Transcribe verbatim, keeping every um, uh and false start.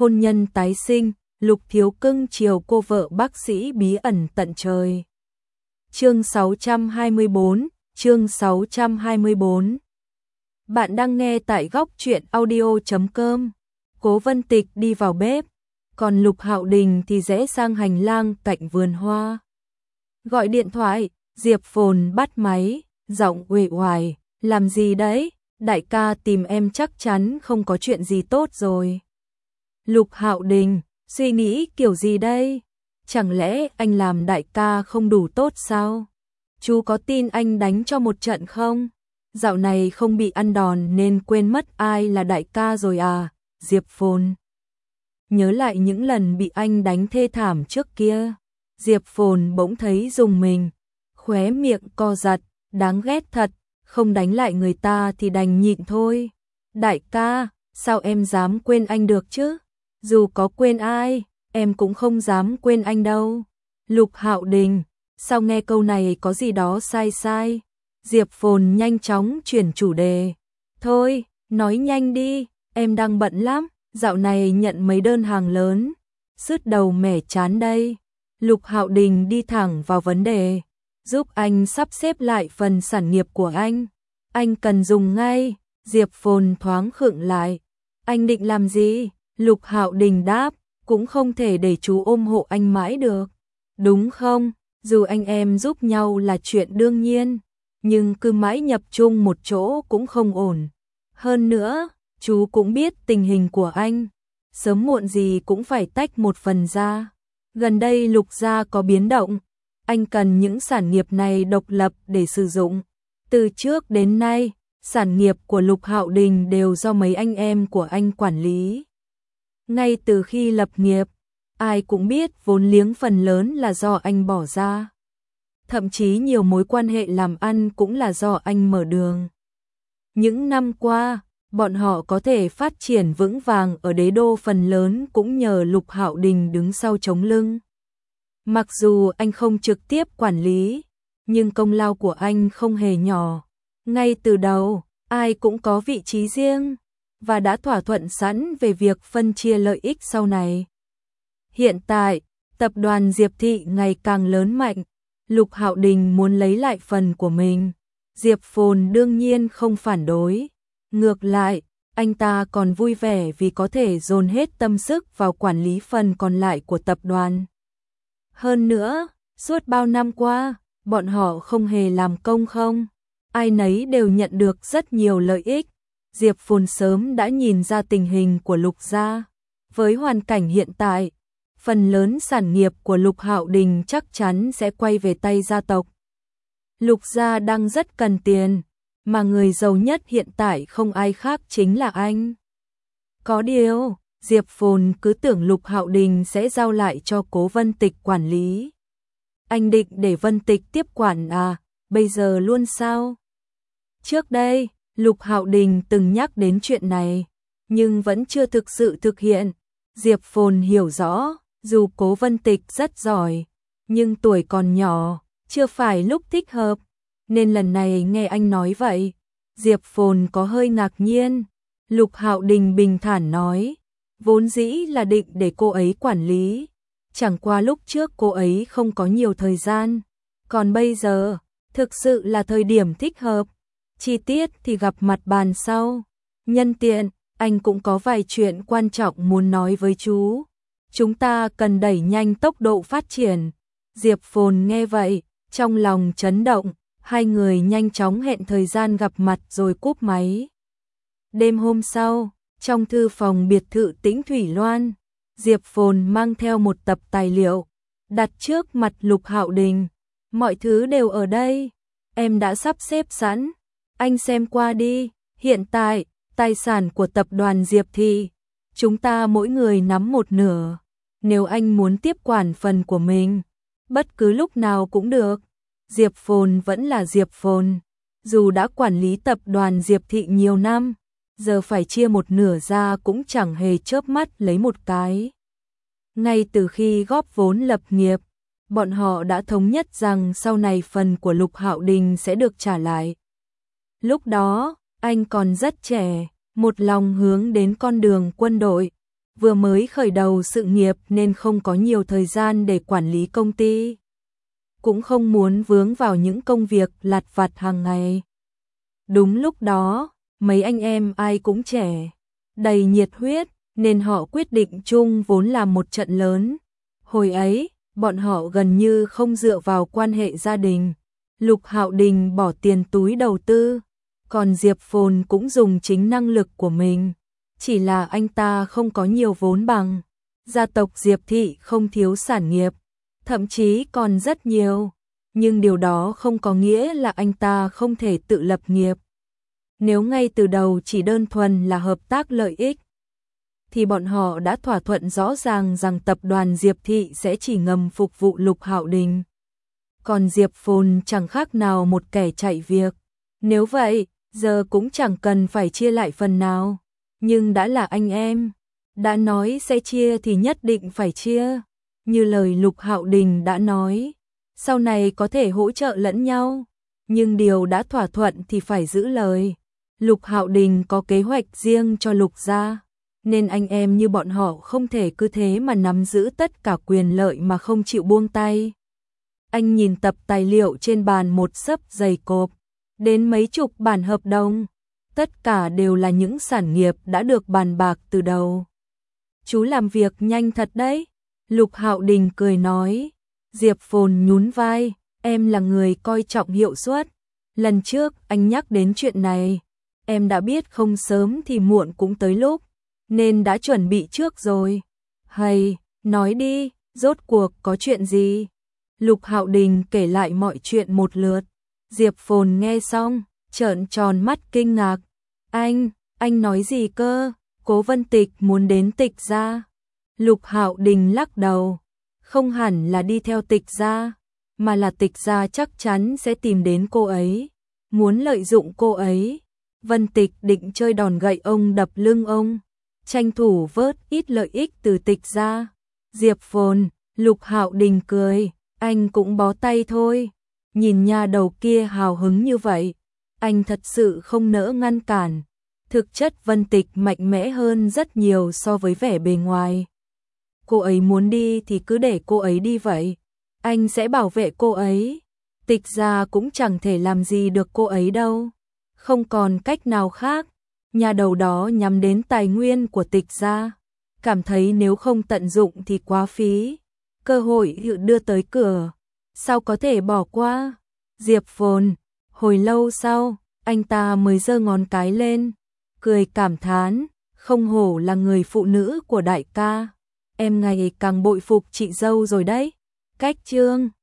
hôn nhân tái sinh, Lục Thiếu cưng chiều cô vợ bác sĩ bí ẩn tận trời. Chương sáu trăm hai mươi bốn, chương sáu trăm hai mươi bốn. Bạn đang nghe tại góc truyện audio chấm com. Cố Vân Tịch đi vào bếp, còn Lục Hạo Đình thì rẽ sang hành lang cạnh vườn hoa. Gọi điện thoại, Diệp Phồn bắt máy, giọng uể oải, "Làm gì đấy? Đại ca tìm em chắc chắn không có chuyện gì tốt rồi." Lục Hạo Đình, suy nghĩ kiểu gì đây? Chẳng lẽ anh làm đại ca không đủ tốt sao? Chú có tin anh đánh cho một trận không? Dạo này không bị ăn đòn nên quên mất ai là đại ca rồi à? Diệp Phồn nhớ lại những lần bị anh đánh thê thảm trước kia. Diệp Phồn bỗng thấy rùng mình, khóe miệng co giật, đáng ghét thật, không đánh lại người ta thì đành nhịn thôi. Đại ca, sao em dám quên anh được chứ? Dù có quên ai, em cũng không dám quên anh đâu. Lục Hạo Đình, sao nghe câu này có gì đó sai sai? Diệp Phồn nhanh chóng chuyển chủ đề. Thôi, nói nhanh đi, em đang bận lắm, dạo này nhận mấy đơn hàng lớn, sứt đầu mẻ chán đây. Lục Hạo Đình đi thẳng vào vấn đề, giúp anh sắp xếp lại phần sản nghiệp của anh. Anh cần dùng ngay. Diệp Phồn thoáng khựng lại. Anh định làm gì? Lục Hạo Đình đáp, cũng không thể để chú ôm hộ anh mãi được. Đúng không? Dù anh em giúp nhau là chuyện đương nhiên, nhưng cứ mãi nhập chung một chỗ cũng không ổn. Hơn nữa, chú cũng biết tình hình của anh, sớm muộn gì cũng phải tách một phần ra. Gần đây Lục gia có biến động, anh cần những sản nghiệp này độc lập để sử dụng. Từ trước đến nay, sản nghiệp của Lục Hạo Đình đều do mấy anh em của anh quản lý. Ngay từ khi lập nghiệp, ai cũng biết vốn liếng phần lớn là do anh bỏ ra. Thậm chí nhiều mối quan hệ làm ăn cũng là do anh mở đường. Những năm qua, bọn họ có thể phát triển vững vàng ở đế đô phần lớn cũng nhờ Lục Hạo Đình đứng sau chống lưng. Mặc dù anh không trực tiếp quản lý, nhưng công lao của anh không hề nhỏ. Ngay từ đầu, ai cũng có vị trí riêng và đã thỏa thuận sẵn về việc phân chia lợi ích sau này. Hiện tại, tập đoàn Diệp Thị ngày càng lớn mạnh, Lục Hạo Đình muốn lấy lại phần của mình. Diệp Phồn đương nhiên không phản đối. Ngược lại, anh ta còn vui vẻ vì có thể dồn hết tâm sức vào quản lý phần còn lại của tập đoàn. Hơn nữa, suốt bao năm qua, bọn họ không hề làm công không. Ai nấy đều nhận được rất nhiều lợi ích. Diệp Phồn sớm đã nhìn ra tình hình của Lục gia. Với hoàn cảnh hiện tại, phần lớn sản nghiệp của Lục Hạo Đình chắc chắn sẽ quay về tay gia tộc. Lục gia đang rất cần tiền, mà người giàu nhất hiện tại không ai khác chính là anh. Có điều, Diệp Phồn cứ tưởng Lục Hạo Đình sẽ giao lại cho Cố Vân Tịch quản lý. Anh định để Vân Tịch tiếp quản à, bây giờ luôn sao? Trước đây, Lục Hạo Đình từng nhắc đến chuyện này, nhưng vẫn chưa thực sự thực hiện. Diệp Phồn hiểu rõ, dù Cố Vân Tịch rất giỏi, nhưng tuổi còn nhỏ, chưa phải lúc thích hợp, nên lần này nghe anh nói vậy, Diệp Phồn có hơi ngạc nhiên. Lục Hạo Đình bình thản nói, vốn dĩ là định để cô ấy quản lý, chẳng qua lúc trước cô ấy không có nhiều thời gian, còn bây giờ, thực sự là thời điểm thích hợp. Chi tiết thì gặp mặt bàn sau. Nhân tiện, anh cũng có vài chuyện quan trọng muốn nói với chú. Chúng ta cần đẩy nhanh tốc độ phát triển. Diệp Phồn nghe vậy, trong lòng chấn động, hai người nhanh chóng hẹn thời gian gặp mặt rồi cúp máy. Đêm hôm sau, trong thư phòng biệt thự Tĩnh Thủy Loan, Diệp Phồn mang theo một tập tài liệu, đặt trước mặt Lục Hạo Đình. Mọi thứ đều ở đây, em đã sắp xếp sẵn. Anh xem qua đi, hiện tại, tài sản của tập đoàn Diệp Thị, chúng ta mỗi người nắm một nửa. Nếu anh muốn tiếp quản phần của mình, bất cứ lúc nào cũng được. Diệp Phồn vẫn là Diệp Phồn, dù đã quản lý tập đoàn Diệp Thị nhiều năm, giờ phải chia một nửa ra cũng chẳng hề chớp mắt lấy một cái. Ngay từ khi góp vốn lập nghiệp, bọn họ đã thống nhất rằng sau này phần của Lục Hạo Đình sẽ được trả lại. Lúc đó, anh còn rất trẻ, một lòng hướng đến con đường quân đội. vừa mới khởi đầu sự nghiệp nên không có nhiều thời gian để quản lý công ty. Cũng không muốn vướng vào những công việc lặt vặt hàng ngày. Đúng lúc đó, mấy anh em ai cũng trẻ, đầy nhiệt huyết, nên họ quyết định chung vốn làm một trận lớn. Hồi ấy, bọn họ gần như không dựa vào quan hệ gia đình. Lục Hạo Đình bỏ tiền túi đầu tư, còn Diệp Phồn cũng dùng chính năng lực của mình. Chỉ là anh ta không có nhiều vốn bằng. Gia tộc Diệp Thị không thiếu sản nghiệp, thậm chí còn rất nhiều. Nhưng điều đó không có nghĩa là anh ta không thể tự lập nghiệp. Nếu ngay từ đầu chỉ đơn thuần là hợp tác lợi ích, thì bọn họ đã thỏa thuận rõ ràng rằng tập đoàn Diệp Thị sẽ chỉ ngầm phục vụ Lục Hạo Đình. Còn Diệp Phồn chẳng khác nào một kẻ chạy việc. Nếu vậy, giờ cũng chẳng cần phải chia lại phần nào. Nhưng đã là anh em, đã nói sẽ chia thì nhất định phải chia. Như lời Lục Hạo Đình đã nói, sau này có thể hỗ trợ lẫn nhau, nhưng điều đã thỏa thuận thì phải giữ lời. Lục Hạo Đình có kế hoạch riêng cho Lục gia, nên anh em như bọn họ không thể cứ thế mà nắm giữ tất cả quyền lợi mà không chịu buông tay. Anh nhìn tập tài liệu trên bàn một xấp dày cộp, đến mấy chục bản hợp đồng, tất cả đều là những sản nghiệp đã được bàn bạc từ đầu. Chú làm việc nhanh thật đấy, Lục Hạo Đình cười nói. Diệp Phồn nhún vai, em là người coi trọng hiệu suất. Lần trước anh nhắc đến chuyện này, em đã biết không sớm thì muộn cũng tới lúc, nên đã chuẩn bị trước rồi. Hay, nói đi, rốt cuộc có chuyện gì? Lục Hạo Đình kể lại mọi chuyện một lượt. Diệp Phồn nghe xong, trợn tròn mắt kinh ngạc. Anh, anh nói gì cơ? Cố Vân Tịch muốn đến Tịch gia. Lục Hạo Đình lắc đầu. Không hẳn là đi theo Tịch gia, mà là Tịch gia chắc chắn sẽ tìm đến cô ấy, muốn lợi dụng cô ấy. Vân Tịch định chơi đòn gậy ông đập lưng ông, tranh thủ vớt ít lợi ích từ Tịch gia. Diệp Phồn, Lục Hạo Đình cười, anh cũng bó tay thôi. Nhìn nhà đầu kia hào hứng như vậy, anh thật sự không nỡ ngăn cản. Thực chất Vân Tịch mạnh mẽ hơn rất nhiều so với vẻ bề ngoài. Cô ấy muốn đi thì cứ để cô ấy đi vậy. Anh sẽ bảo vệ cô ấy. Tịch gia cũng chẳng thể làm gì được cô ấy đâu. Không còn cách nào khác. Nhà đầu đó nhắm đến tài nguyên của Tịch gia, cảm thấy nếu không tận dụng thì quá phí. Cơ hội đưa tới cửa, sao có thể bỏ qua? Diệp Phồn, hồi lâu sau, anh ta mới giơ ngón cái lên, cười cảm thán, không hổ là người phụ nữ của đại ca. Em ngày càng bội phục chị dâu rồi đấy. Cách chương